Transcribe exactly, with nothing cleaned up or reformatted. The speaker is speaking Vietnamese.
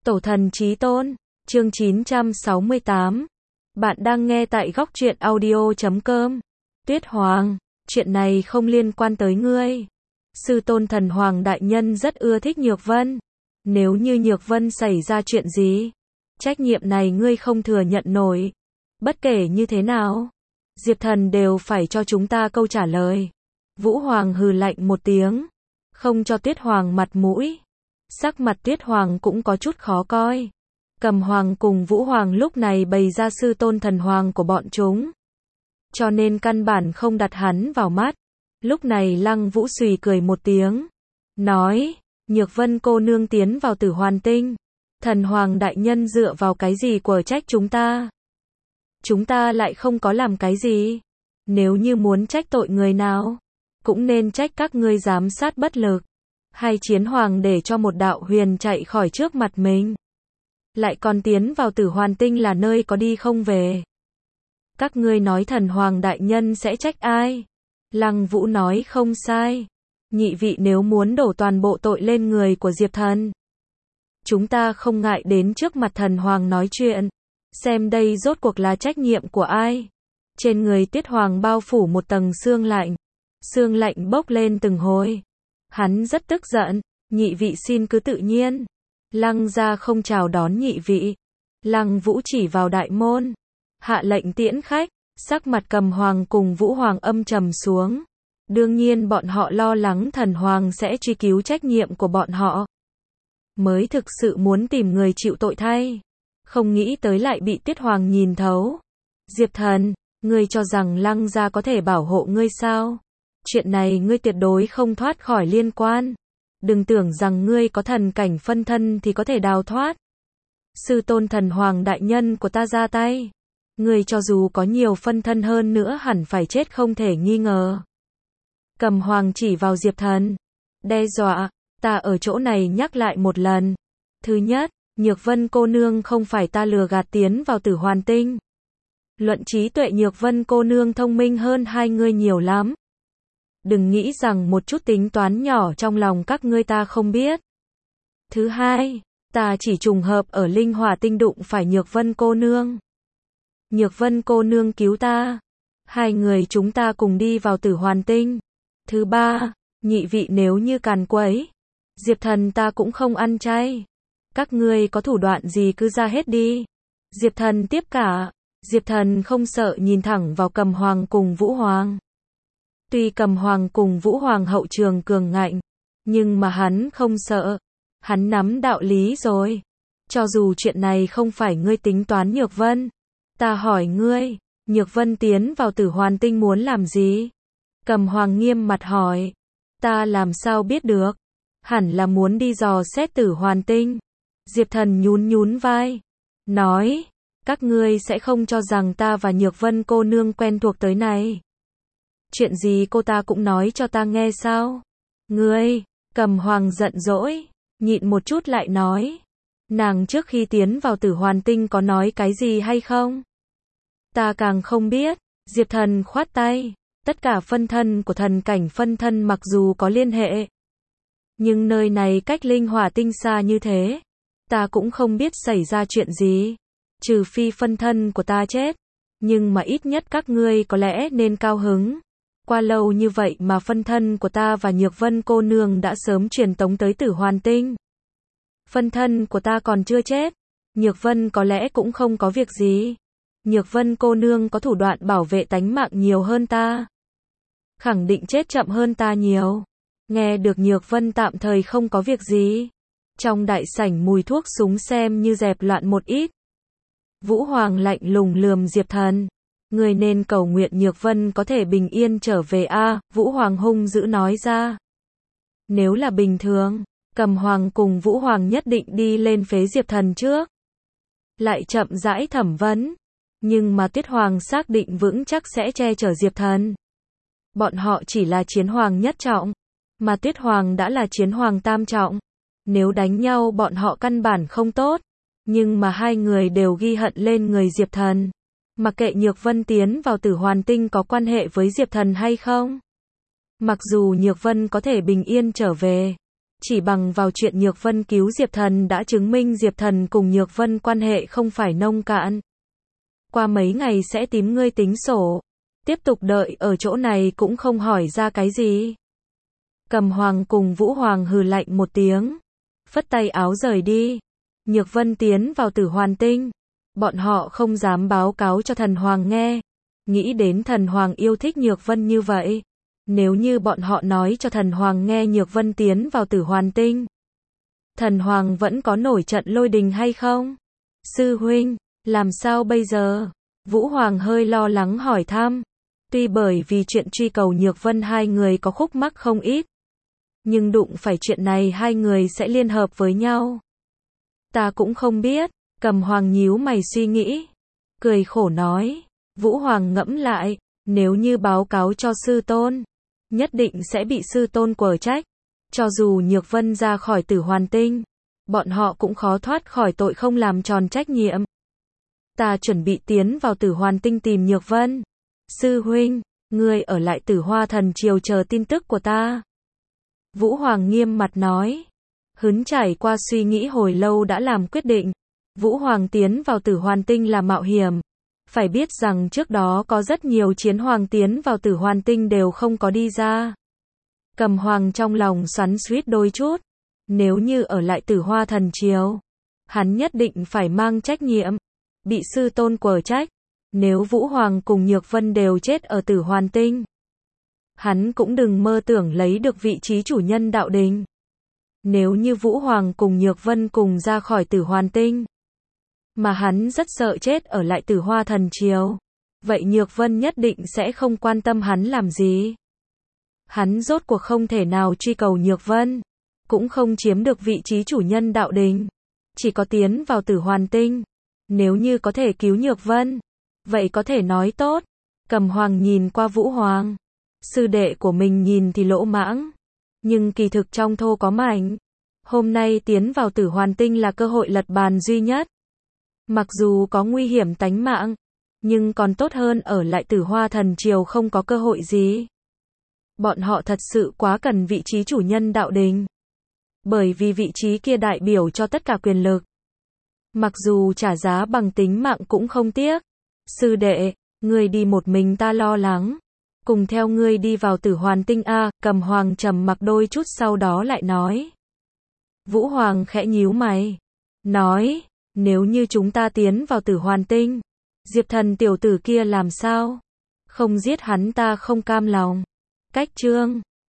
Tổ thần chí tôn, chương chín trăm sáu mươi tám. Bạn đang nghe tại góc truyện audio chấm com. Tuyết Hoàng, chuyện này không liên quan tới ngươi. Sư tôn thần hoàng đại nhân rất ưa thích Nhược Vân. Nếu như Nhược Vân xảy ra chuyện gì, trách nhiệm này ngươi không thừa nhận nổi. Bất kể như thế nào, Diệp Thần đều phải cho chúng ta câu trả lời. Vũ Hoàng hừ lạnh một tiếng, không cho Tuyết Hoàng mặt mũi. Sắc mặt Tuyết Hoàng cũng có chút khó coi. Cầm Hoàng cùng Vũ Hoàng lúc này bày ra sư tôn thần hoàng của bọn chúng, cho nên căn bản không đặt hắn vào mắt. Lúc này Lăng Vũ xùy cười một tiếng, nói, Nhược Vân cô nương tiến vào Tử Hoàn Tinh, thần hoàng đại nhân dựa vào cái gì của trách chúng ta? Chúng ta lại không có làm cái gì. Nếu như muốn trách tội người nào, cũng nên trách các ngươi giám sát bất lực, hay chiến hoàng để cho một đạo huyền chạy khỏi trước mặt mình, lại còn tiến vào Tử Hoàn Tinh là nơi có đi không về. Các ngươi nói thần hoàng đại nhân sẽ trách ai? Lăng Vũ nói không sai. Nhị vị nếu muốn đổ toàn bộ tội lên người của Diệp Thần, chúng ta không ngại đến trước mặt thần hoàng nói chuyện, xem đây rốt cuộc là trách nhiệm của ai. Trên người Tuyết Hoàng bao phủ một tầng sương lạnh, sương lạnh bốc lên từng hồi. Hắn rất tức giận, nhị vị xin cứ tự nhiên. Lăng gia không chào đón nhị vị. Lăng Vũ chỉ vào đại môn, hạ lệnh tiễn khách. Sắc mặt Cầm Hoàng cùng Vũ Hoàng âm trầm xuống. Đương nhiên bọn họ lo lắng thần hoàng sẽ truy cứu trách nhiệm của bọn họ, mới thực sự muốn tìm người chịu tội thay. Không nghĩ tới lại bị Tuyết Hoàng nhìn thấu. Diệp Thần, ngươi cho rằng Lăng gia có thể bảo hộ ngươi sao? Chuyện này ngươi tuyệt đối không thoát khỏi liên quan. Đừng tưởng rằng ngươi có thần cảnh phân thân thì có thể đào thoát. Sư tôn thần hoàng đại nhân của ta ra tay, ngươi cho dù có nhiều phân thân hơn nữa hẳn phải chết không thể nghi ngờ. Cầm Hoàng chỉ vào Diệp Thần, đe dọa, ta ở chỗ này nhắc lại một lần. Thứ nhất, Nhược Vân cô nương không phải ta lừa gạt tiến vào Tử Hoàn Tinh. Luận trí tuệ Nhược Vân cô nương thông minh hơn hai ngươi nhiều lắm. Đừng nghĩ rằng một chút tính toán nhỏ trong lòng các ngươi ta không biết. Thứ hai, ta chỉ trùng hợp ở Linh Hỏa Tinh đụng phải Nhược Vân cô nương. Nhược Vân cô nương cứu ta, hai người chúng ta cùng đi vào Tử Hoàn Tinh. Thứ ba, nhị vị nếu như càn quấy, Diệp Thần ta cũng không ăn chay. Các ngươi có thủ đoạn gì cứ ra hết đi. Diệp Thần tiếp cả. Diệp Thần không sợ nhìn thẳng vào Cầm Hoàng cùng Vũ Hoàng. Tuy Cầm Hoàng cùng Vũ Hoàng hậu trường cường ngạnh, nhưng mà hắn không sợ. Hắn nắm đạo lý rồi. Cho dù chuyện này không phải ngươi tính toán Nhược Vân, ta hỏi ngươi, Nhược Vân tiến vào Tử Hoàn Tinh muốn làm gì? Cầm Hoàng nghiêm mặt hỏi. Ta làm sao biết được? Hẳn là muốn đi dò xét Tử Hoàn Tinh. Diệp Thần nhún nhún vai, nói, các ngươi sẽ không cho rằng ta và Nhược Vân cô nương quen thuộc tới này. Chuyện gì cô ta cũng nói cho ta nghe sao? Ngươi, Cầm Hoàng giận dỗi, nhịn một chút lại nói, nàng trước khi tiến vào Tử Hoàn Tinh có nói cái gì hay không? Ta càng không biết. Diệp Thần khoát tay, tất cả phân thân của thần cảnh phân thân mặc dù có liên hệ, nhưng nơi này cách Linh Hỏa Tinh xa như thế, ta cũng không biết xảy ra chuyện gì, trừ phi phân thân của ta chết. Nhưng mà ít nhất các ngươi có lẽ nên cao hứng. Qua lâu như vậy mà phân thân của ta và Nhược Vân cô nương đã sớm truyền tống tới Tử Hoàn Tinh. Phân thân của ta còn chưa chết, Nhược Vân có lẽ cũng không có việc gì. Nhược Vân cô nương có thủ đoạn bảo vệ tánh mạng nhiều hơn ta, khẳng định chết chậm hơn ta nhiều. Nghe được Nhược Vân tạm thời không có việc gì, trong đại sảnh mùi thuốc súng xem như dẹp loạn một ít. Vũ Hoàng lạnh lùng lườm Diệp Thần, người nên cầu nguyện Nhược Vân có thể bình yên trở về a. À, Vũ Hoàng hung dữ nói ra. Nếu là bình thường, Cầm Hoàng cùng Vũ Hoàng nhất định đi lên phế Diệp Thần trước, lại chậm rãi thẩm vấn. Nhưng mà Tuyết Hoàng xác định vững chắc sẽ che chở Diệp Thần. Bọn họ chỉ là chiến hoàng nhất trọng, mà Tuyết Hoàng đã là chiến hoàng tam trọng. Nếu đánh nhau bọn họ căn bản không tốt. Nhưng mà hai người đều ghi hận lên người Diệp Thần. Mặc kệ Nhược Vân tiến vào Tử Hoàn Tinh có quan hệ với Diệp Thần hay không. Mặc dù Nhược Vân có thể bình yên trở về, Chỉ bằng vào chuyện Nhược Vân cứu Diệp Thần đã chứng minh Diệp Thần cùng Nhược Vân quan hệ không phải nông cạn. Qua mấy ngày sẽ tìm ngươi tính sổ. Tiếp tục đợi ở chỗ này cũng không hỏi ra cái gì. Cầm Hoàng cùng Vũ Hoàng hừ lạnh một tiếng, phất tay áo rời đi. Nhược Vân tiến vào Tử Hoàn Tinh. Bọn họ không dám báo cáo cho Thần Hoàng nghe. Nghĩ đến Thần Hoàng yêu thích Nhược Vân như vậy. Nếu như bọn họ nói cho Thần Hoàng nghe Nhược Vân tiến vào Tử Hoàn Tinh, Thần Hoàng vẫn có nổi trận lôi đình hay không? Sư huynh, làm sao bây giờ? Vũ Hoàng hơi lo lắng hỏi thăm. Tuy bởi vì chuyện truy cầu Nhược Vân hai người có khúc mắc không ít, nhưng đụng phải chuyện này hai người sẽ liên hợp với nhau. Ta cũng không biết. Cầm Hoàng nhíu mày suy nghĩ, cười khổ nói. Vũ Hoàng ngẫm lại, nếu như báo cáo cho sư tôn, nhất định sẽ bị sư tôn quở trách. Cho dù Nhược Vân ra khỏi Tử Hoàn Tinh, bọn họ cũng khó thoát khỏi tội không làm tròn trách nhiệm. Ta chuẩn bị tiến vào Tử Hoàn Tinh tìm Nhược Vân. Sư huynh, ngươi ở lại Tử Hoa Thần Triều chờ tin tức của ta. Vũ Hoàng nghiêm mặt nói. Hứng trải qua suy nghĩ hồi lâu đã làm quyết định. Vũ Hoàng tiến vào Tử Hoàn Tinh là mạo hiểm. Phải biết rằng trước đó có rất nhiều chiến hoàng tiến vào Tử Hoàn Tinh đều không có đi ra. Cầm Hoàng trong lòng xoắn xuýt đôi chút. Nếu như ở lại Tử Hoa Thần Triều, hắn nhất định phải mang trách nhiệm. Bị sư tôn quở trách. Nếu Vũ Hoàng cùng Nhược Vân đều chết ở Tử Hoàn Tinh, hắn cũng đừng mơ tưởng lấy được vị trí chủ nhân đạo đình. Nếu như Vũ Hoàng cùng Nhược Vân cùng ra khỏi Tử Hoàn Tinh, mà hắn rất sợ chết ở lại Tử Hoa Thần Triều, vậy Nhược Vân nhất định sẽ không quan tâm hắn làm gì. Hắn rốt cuộc không thể nào truy cầu Nhược Vân, cũng không chiếm được vị trí chủ nhân đạo đình, chỉ có tiến vào Tử Hoàn Tinh. Nếu như có thể cứu Nhược Vân, vậy có thể nói tốt. Cầm Hoàng nhìn qua Vũ Hoàng. Sư đệ của mình nhìn thì lỗ mãng, nhưng kỳ thực trong thô có mảnh. Hôm nay tiến vào Tử Hoàn Tinh là cơ hội lật bàn duy nhất. Mặc dù có nguy hiểm tánh mạng, nhưng còn tốt hơn ở lại Tử Hoa Thần Triều không có cơ hội gì. Bọn họ thật sự quá cần vị trí chủ nhân đạo đình. Bởi vì vị trí kia đại biểu cho tất cả quyền lực. Mặc dù trả giá bằng tính mạng cũng không tiếc. Sư đệ, ngươi đi một mình ta lo lắng. Cùng theo ngươi đi vào Tử Hoàn Tinh a. Cầm Hoàng trầm mặc đôi chút sau đó lại nói. Vũ Hoàng khẽ nhíu mày. Nói, nếu như chúng ta tiến vào Tử Hoàn Tinh, Diệp Thần tiểu tử kia làm sao? Không giết hắn ta không cam lòng. Cách chương